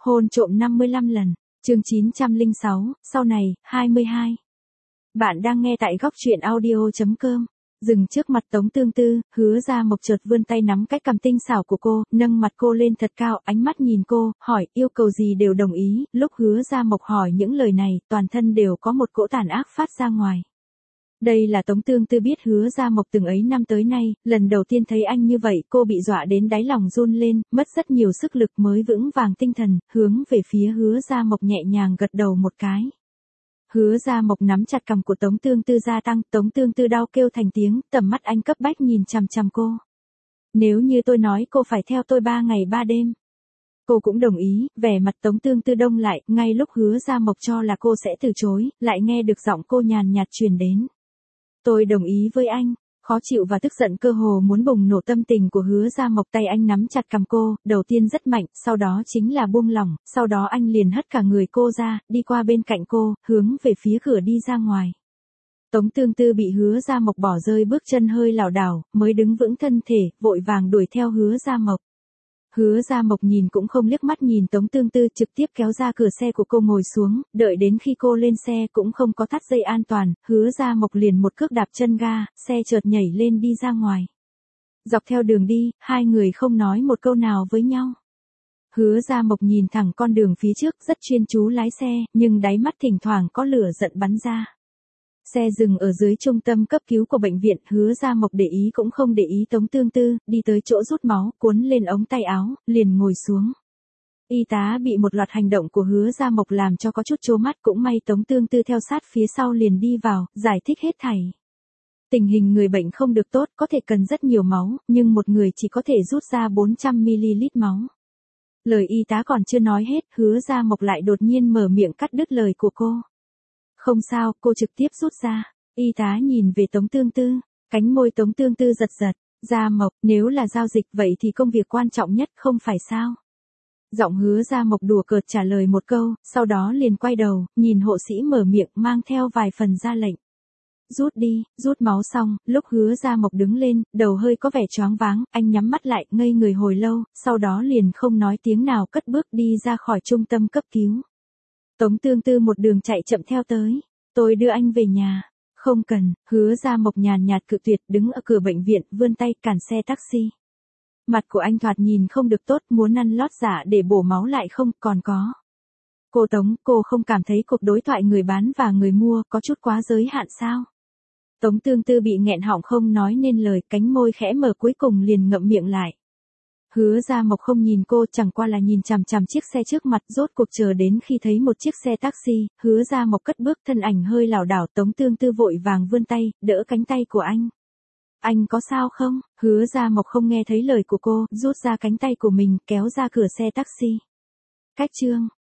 Hôn trộm 55 lần. Chương 906, sau này, 22. Bạn đang nghe tại góc truyện audio.com. Dừng trước mặt Tống Tương Tư, Hứa Gia Mộc chợt vươn tay nắm cái cằm tinh xảo của cô, nâng mặt cô lên thật cao, ánh mắt nhìn cô, hỏi, yêu cầu gì đều đồng ý. Lúc Hứa Gia Mộc hỏi những lời này, toàn thân đều có một cỗ tàn ác phát ra ngoài. Đây là Tống Tương Tư biết Hứa Gia Mộc từng ấy năm tới nay, lần đầu tiên thấy anh như vậy, cô bị dọa đến đáy lòng run lên, mất rất nhiều sức lực mới vững vàng tinh thần, hướng về phía Hứa Gia Mộc nhẹ nhàng gật đầu một cái. Hứa Gia Mộc nắm chặt cằm của Tống Tương Tư gia tăng, Tống Tương Tư đau kêu thành tiếng, tầm mắt anh cấp bách nhìn chằm chằm cô. Nếu như tôi nói cô phải theo tôi 3 ngày 3 đêm. Cô cũng đồng ý, vẻ mặt Tống Tương Tư đông lại, ngay lúc Hứa Gia Mộc cho là cô sẽ từ chối, lại nghe được giọng cô nhàn nhạt truyền đến. Tôi đồng ý với anh. Khó chịu và tức giận cơ hồ muốn bùng nổ tâm tình của Hứa Gia Mộc, tay anh nắm chặt cằm cô, đầu tiên rất mạnh, sau đó chính là buông lỏng, sau đó anh liền hất cả người cô ra, đi qua bên cạnh cô, hướng về phía cửa đi ra ngoài. Tống Tương Tư bị Hứa Gia Mộc bỏ rơi bước chân hơi lảo đảo, mới đứng vững thân thể, vội vàng đuổi theo Hứa Gia Mộc. Hứa Gia Mộc nhìn cũng không liếc mắt nhìn Tống Tương Tư, trực tiếp kéo ra cửa xe của cô ngồi xuống, đợi đến khi cô lên xe cũng không có thắt dây an toàn, Hứa Gia Mộc liền một cước đạp chân ga, xe chợt nhảy lên đi ra ngoài. Dọc theo đường đi, hai người không nói một câu nào với nhau. Hứa Gia Mộc nhìn thẳng con đường phía trước rất chuyên chú lái xe, nhưng đáy mắt thỉnh thoảng có lửa giận bắn ra. Xe dừng ở dưới trung tâm cấp cứu của bệnh viện, Hứa Gia Mộc để ý cũng không để ý Tống Tương Tư, đi tới chỗ rút máu, cuốn lên ống tay áo, liền ngồi xuống. Y tá bị một loạt hành động của Hứa Gia Mộc làm cho có chút trố mắt, cũng may Tống Tương Tư theo sát phía sau liền đi vào, giải thích hết thảy. Tình hình người bệnh không được tốt, có thể cần rất nhiều máu, nhưng một người chỉ có thể rút ra 400ml máu. Lời y tá còn chưa nói hết, Hứa Gia Mộc lại đột nhiên mở miệng cắt đứt lời của cô. Không sao, cô trực tiếp rút ra. Y tá nhìn về Tống Tương Tư, cánh môi Tống Tương Tư giật giật. Gia Mộc, nếu là giao dịch vậy thì công việc quan trọng nhất không phải sao? Giọng Hứa Gia Mộc đùa cợt trả lời một câu, sau đó liền quay đầu, nhìn hộ sĩ mở miệng mang theo vài phần ra lệnh. Rút đi, rút máu xong, lúc Hứa Gia Mộc đứng lên, đầu hơi có vẻ choáng váng, anh nhắm mắt lại, ngây người hồi lâu, sau đó liền không nói tiếng nào cất bước đi ra khỏi trung tâm cấp cứu. Tống Tương Tư một đường chạy chậm theo tới. Tôi đưa anh về nhà. Không cần, Hứa Gia Mộc nhàn nhạt cự tuyệt, đứng ở cửa bệnh viện, vươn tay cản xe taxi. Mặt của anh thoạt nhìn không được tốt, muốn ăn lót giả để bổ máu lại không, còn có. Cô Tống, cô không cảm thấy cuộc đối thoại người bán và người mua có chút quá giới hạn sao? Tống Tương Tư bị nghẹn họng không nói nên lời, cánh môi khẽ mở cuối cùng liền ngậm miệng lại. Hứa Gia Mộc không nhìn cô, chẳng qua là nhìn chằm chằm chiếc xe trước mặt, rốt cuộc chờ đến khi thấy một chiếc xe taxi, Hứa Gia Mộc cất bước, thân ảnh hơi lảo đảo, Tống Tương Tư vội vàng vươn tay, đỡ cánh tay của anh. Anh có sao không? Hứa Gia Mộc không nghe thấy lời của cô, rút ra cánh tay của mình, kéo ra cửa xe taxi. Cách chương